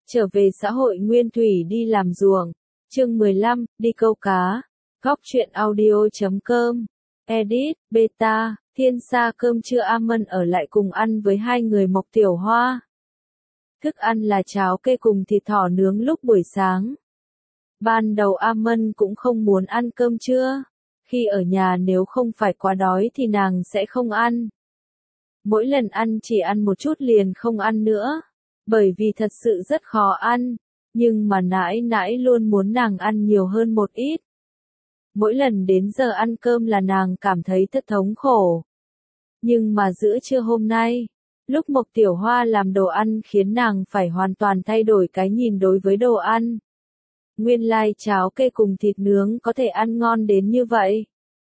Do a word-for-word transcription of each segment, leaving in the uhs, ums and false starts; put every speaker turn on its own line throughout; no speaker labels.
Trở về xã hội nguyên thủy đi làm ruộng. Chương mười lăm, đi câu cá. Góc truyện audio chấm com. Edit, beta, thiên sa cơm trưa Amân ở lại cùng ăn với hai người Mộc Tiểu Hoa. Thức ăn là cháo kê cùng thịt thỏ nướng lúc buổi sáng. Ban đầu Amân cũng không muốn ăn cơm trưa. Khi ở nhà nếu không phải quá đói thì nàng sẽ không ăn. Mỗi lần ăn chỉ ăn một chút liền không ăn nữa. Bởi vì thật sự rất khó ăn. Nhưng mà nãi nãi luôn muốn nàng ăn nhiều hơn một ít. Mỗi lần đến giờ ăn cơm là nàng cảm thấy thật thống khổ. Nhưng mà giữa trưa hôm nay, lúc Mộc Tiểu Hoa làm đồ ăn khiến nàng phải hoàn toàn thay đổi cái nhìn đối với đồ ăn. Nguyên lai cháo kê cùng thịt nướng có thể ăn ngon đến như vậy.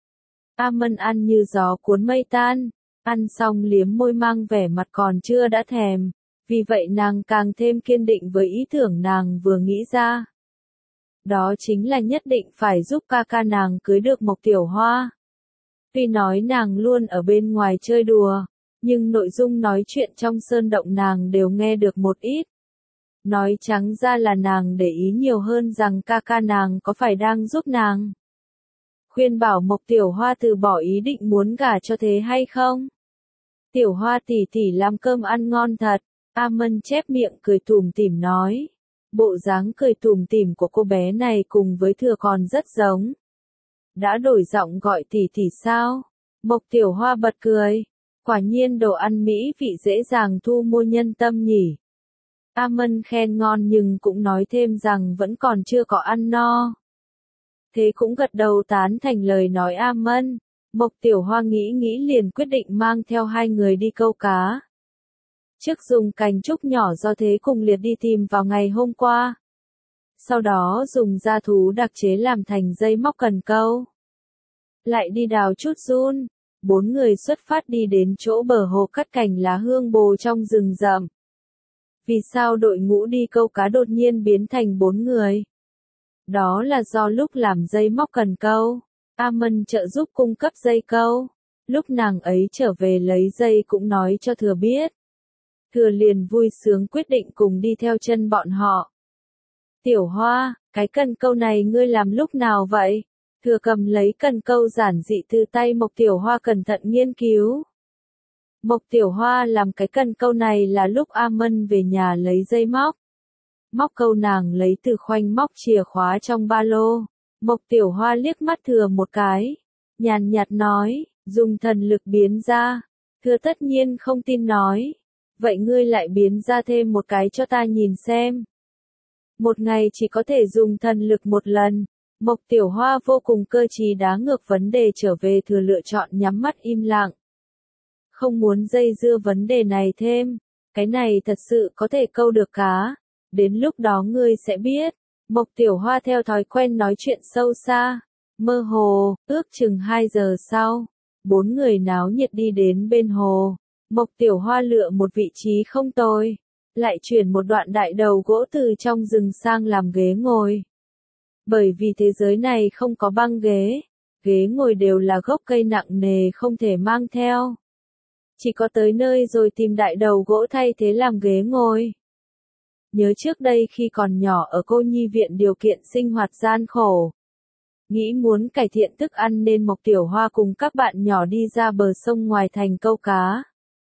Amân ăn như gió cuốn mây tan, ăn xong liếm môi mang vẻ mặt còn chưa đã thèm, vì vậy nàng càng thêm kiên định với ý tưởng nàng vừa nghĩ ra. Đó chính là nhất định phải giúp ca ca nàng cưới được Mộc Tiểu Hoa. Tuy nói nàng luôn ở bên ngoài chơi đùa, nhưng nội dung nói chuyện trong sơn động nàng đều nghe được một ít. Nói trắng ra là nàng để ý nhiều hơn rằng ca ca nàng có phải đang giúp nàng. Khuyên bảo Mộc Tiểu Hoa từ bỏ ý định muốn gả cho thế hay không? Tiểu Hoa tỷ tỷ làm cơm ăn ngon thật, Amân chép miệng cười tủm tỉm nói. Bộ dáng cười tủm tỉm của cô bé này cùng với Thừa còn rất giống. Đã đổi giọng gọi tỷ tỷ sao? Mộc Tiểu Hoa bật cười. Quả nhiên đồ ăn mỹ vị dễ dàng thu mua nhân tâm nhỉ. Amân khen ngon nhưng cũng nói thêm rằng vẫn còn chưa có ăn no. Thế cũng gật đầu tán thành lời nói Amân. Mộc Tiểu Hoa nghĩ nghĩ liền quyết định mang theo hai người đi câu cá. Trước dùng cành trúc nhỏ do Thế cùng Liệt đi tìm vào ngày hôm qua. Sau đó dùng da thú đặc chế làm thành dây móc cần câu. Lại đi đào chút giun. Bốn người xuất phát đi đến chỗ bờ hồ cắt cành lá hương bồ trong rừng rậm. Vì sao đội ngũ đi câu cá đột nhiên biến thành bốn người? Đó là do lúc làm dây móc cần câu, Amân trợ giúp cung cấp dây câu. Lúc nàng ấy trở về lấy dây cũng nói cho Thừa biết. Thừa liền vui sướng quyết định cùng đi theo chân bọn họ. Tiểu Hoa, cái cần câu này ngươi làm lúc nào vậy? Thừa cầm lấy cần câu giản dị từ tay Mộc Tiểu Hoa cẩn thận nghiên cứu. Mộc Tiểu Hoa làm cái cần câu này là lúc Amân về nhà lấy dây móc. Móc câu nàng lấy từ khoanh móc chìa khóa trong ba lô. Mộc Tiểu Hoa liếc mắt Thừa một cái. Nhàn nhạt nói, dùng thần lực biến ra. Thừa tất nhiên không tin nói. Vậy ngươi lại biến ra thêm một cái cho ta nhìn xem. Một ngày chỉ có thể dùng thần lực một lần. Mộc Tiểu Hoa vô cùng cơ trí đá ngược vấn đề trở về Thừa lựa chọn nhắm mắt im lặng. Không muốn dây dưa vấn đề này thêm. Cái này thật sự có thể câu được cá. Đến lúc đó ngươi sẽ biết. Mộc Tiểu Hoa theo thói quen nói chuyện sâu xa. Mơ hồ, ước chừng hai giờ sau. Bốn người náo nhiệt đi đến bên hồ. Mộc Tiểu Hoa lựa một vị trí không tồi. Lại chuyển một đoạn đại đầu gỗ từ trong rừng sang làm ghế ngồi. Bởi vì thế giới này không có băng ghế. Ghế ngồi đều là gốc cây nặng nề không thể mang theo. Chỉ có tới nơi rồi tìm đại đầu gỗ thay thế làm ghế ngồi. Nhớ trước đây khi còn nhỏ ở cô nhi viện điều kiện sinh hoạt gian khổ. Nghĩ muốn cải thiện thức ăn nên Mộc Tiểu Hoa cùng các bạn nhỏ đi ra bờ sông ngoài thành câu cá.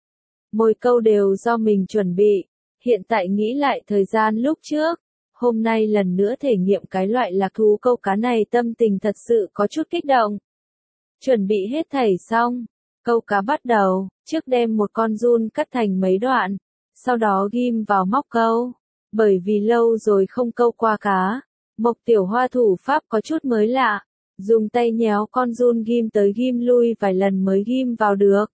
Mồi câu đều do mình chuẩn bị. Hiện tại nghĩ lại thời gian lúc trước. Hôm nay lần nữa thể nghiệm cái loại lạc thú câu cá này tâm tình thật sự có chút kích động. Chuẩn bị hết thảy xong. Câu cá bắt đầu. Trước đem một con giun cắt thành mấy đoạn. Sau đó ghim vào móc câu. Bởi vì lâu rồi không câu qua cá. Mộc Tiểu Hoa thủ pháp có chút mới lạ. Dùng tay nhéo con giun ghim tới ghim lui vài lần mới ghim vào được.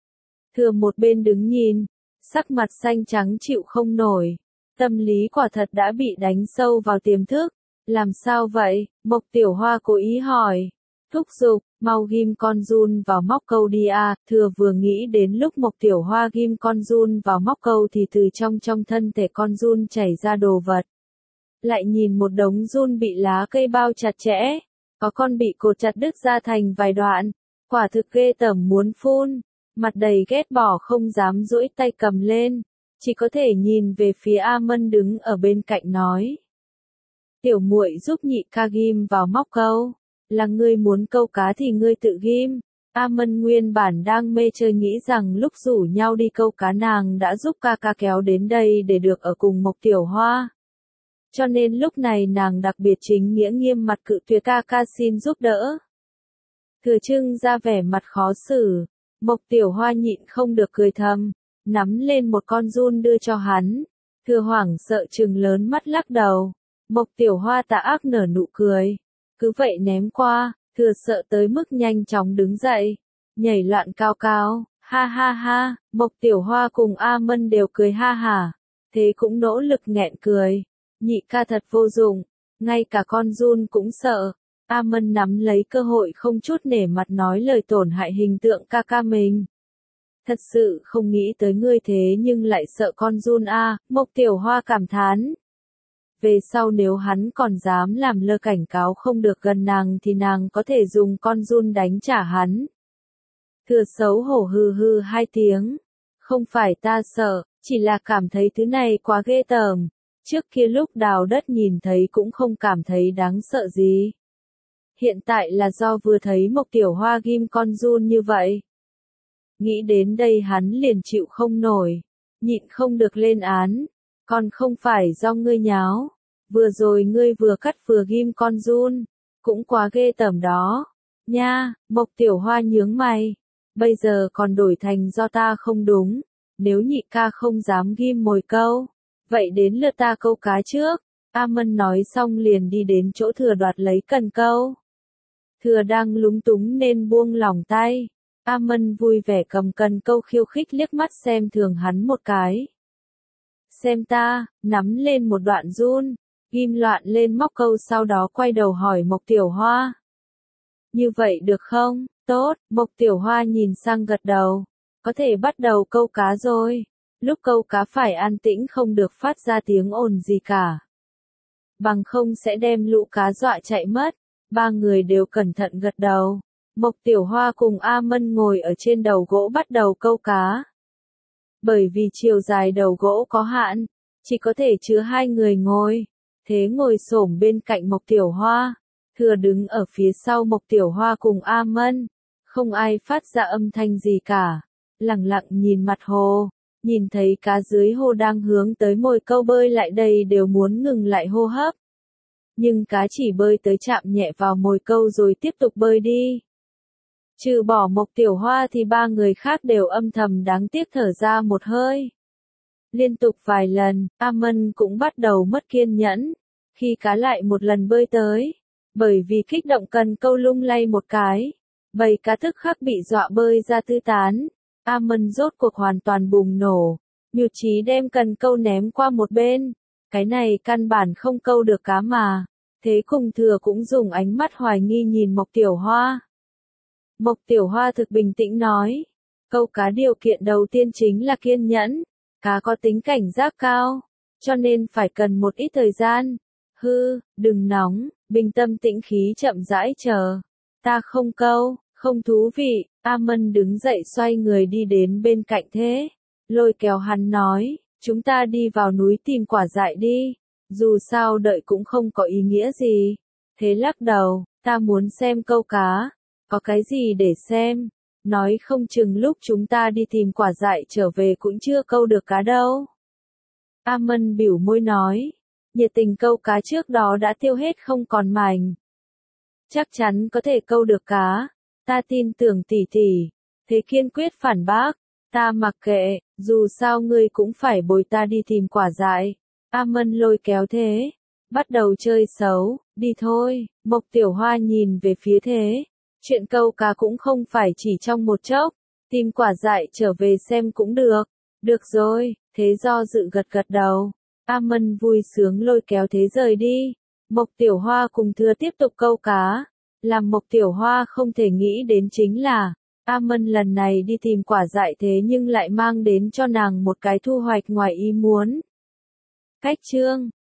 Thừa một bên đứng nhìn. Sắc mặt xanh trắng chịu không nổi. Tâm lý quả thật đã bị đánh sâu vào tiềm thức. Làm sao vậy? Mộc Tiểu Hoa cố ý hỏi. Thúc giục, mau ghim con giun vào móc câu đi à. Thừa vừa nghĩ đến lúc Mộc Tiểu Hoa ghim con giun vào móc câu thì từ trong trong thân thể con giun chảy ra đồ vật. Lại nhìn một đống giun bị lá cây bao chặt chẽ. Có con bị cột chặt đứt ra thành vài đoạn. Quả thực ghê tởm muốn phun. Mặt đầy ghét bỏ không dám duỗi tay cầm lên. chỉ có thể nhìn về phía A Mân đứng ở bên cạnh nói. Tiểu muội giúp nhị ca ghim vào móc câu, là ngươi muốn câu cá thì ngươi tự ghim. A Mân nguyên bản đang mê chơi nghĩ rằng lúc rủ nhau đi câu cá nàng đã giúp ca ca kéo đến đây để được ở cùng Mộc Tiểu Hoa. Cho nên lúc này nàng đặc biệt chính nghĩa nghiêm mặt cự tuyệt ca ca xin giúp đỡ. Thừa Trưng ra vẻ mặt khó xử, Mộc Tiểu Hoa nhịn không được cười thầm, nắm lên một con giun đưa cho hắn. Thừa hoảng sợ trừng lớn mắt lắc đầu, Mộc Tiểu Hoa tà ác nở nụ cười, cứ vậy ném qua. Thừa sợ tới mức nhanh chóng đứng dậy, nhảy loạn cao cao, ha ha ha, Mộc Tiểu Hoa cùng A Mân đều cười ha hả, thế cũng nỗ lực nghẹn cười, nhị ca thật vô dụng, ngay cả con giun cũng sợ. A Mân nắm lấy cơ hội không chút nể mặt nói lời tổn hại hình tượng ca ca mình. Thật sự không nghĩ tới ngươi thế nhưng lại sợ con giun a, Mộc Tiểu Hoa cảm thán. Về sau nếu hắn còn dám làm lơ cảnh cáo không được gần nàng thì nàng có thể dùng con giun đánh trả hắn. Thừa xấu hổ hừ hừ hai tiếng. Không phải ta sợ, chỉ là cảm thấy thứ này quá ghê tởm. Trước kia lúc đào đất nhìn thấy cũng không cảm thấy đáng sợ gì. Hiện tại là do vừa thấy Mộc Tiểu Hoa ghim con giun như vậy. Nghĩ đến đây hắn liền chịu không nổi, nhịn không được lên án. Còn không phải do ngươi nháo, vừa rồi ngươi vừa cắt vừa ghim con giun, cũng quá ghê tởm đó. Nha, Mộc Tiểu Hoa nhướng mày, bây giờ còn đổi thành do ta không đúng, nếu nhị ca không dám ghim mồi câu, vậy đến lượt ta câu cá trước. A Mân nói xong liền đi đến chỗ Thừa đoạt lấy cần câu. Thừa đang lúng túng nên buông lỏng tay, A Mân vui vẻ cầm cần câu khiêu khích liếc mắt xem thường hắn một cái. Xem ta, nắm lên một đoạn giun, ghim loạn lên móc câu sau đó quay đầu hỏi Mộc Tiểu Hoa. Như vậy được không? Tốt, Mộc Tiểu Hoa nhìn sang gật đầu. Có thể bắt đầu câu cá rồi. Lúc câu cá phải an tĩnh không được phát ra tiếng ồn gì cả. Bằng không sẽ đem lũ cá dọa chạy mất. Ba người đều cẩn thận gật đầu. Mộc Tiểu Hoa cùng A Mân ngồi ở trên đầu gỗ bắt đầu câu cá. Bởi vì chiều dài đầu gỗ có hạn, chỉ có thể chứa hai người ngồi. Thế ngồi xổm bên cạnh Mộc Tiểu Hoa, Thừa đứng ở phía sau Mộc Tiểu Hoa cùng A Mân. Không ai phát ra âm thanh gì cả, lặng lặng nhìn mặt hồ, nhìn thấy cá dưới hồ đang hướng tới mồi câu bơi lại đây đều muốn ngừng lại hô hấp. Nhưng cá chỉ bơi tới chạm nhẹ vào mồi câu rồi tiếp tục bơi đi. Trừ bỏ Mộc Tiểu Hoa thì ba người khác đều âm thầm đáng tiếc thở ra một hơi. Liên tục vài lần, A Mân cũng bắt đầu mất kiên nhẫn, khi cá lại một lần bơi tới. Bởi vì kích động cần câu lung lay một cái, bầy cá tức khắc bị dọa bơi ra tứ tán. A Mân rốt cuộc hoàn toàn bùng nổ, nhụt chí đem cần câu ném qua một bên. Cái này căn bản không câu được cá mà. Thế cùng Thừa cũng dùng ánh mắt hoài nghi nhìn Mộc Tiểu Hoa. Mộc Tiểu Hoa thực bình tĩnh nói, câu cá điều kiện đầu tiên chính là kiên nhẫn, cá có tính cảnh giác cao, cho nên phải cần một ít thời gian. Hư, đừng nóng, bình tâm tĩnh khí chậm rãi chờ. Ta không câu, không thú vị. A Mân đứng dậy xoay người đi đến bên cạnh Thế, lôi kéo hắn nói, chúng ta đi vào núi tìm quả dại đi, dù sao đợi cũng không có ý nghĩa gì. Thế lắc đầu, ta muốn xem câu cá. Có cái gì để xem? Nói không chừng lúc chúng ta đi tìm quả dại trở về cũng chưa câu được cá đâu. A Mân bĩu môi nói, nhiệt tình câu cá trước đó đã tiêu hết không còn mảnh. Chắc chắn có thể câu được cá, ta tin tưởng tỷ tỷ. Thế kiên quyết phản bác, ta mặc kệ, dù sao ngươi cũng phải bồi ta đi tìm quả dại. A Mân lôi kéo Thế, bắt đầu chơi xấu, đi thôi. Mộc Tiểu Hoa nhìn về phía Thế. Chuyện câu cá cũng không phải chỉ trong một chốc, tìm quả dại trở về xem cũng được. Được rồi, Thế do dự gật gật đầu. A Mân vui sướng lôi kéo Thế rời đi. Mộc Tiểu Hoa cùng Thừa tiếp tục câu cá. Làm Mộc Tiểu Hoa không thể nghĩ đến chính là, A Mân lần này đi tìm quả dại thế nhưng lại mang đến cho nàng một cái thu hoạch ngoài ý muốn. Cách chương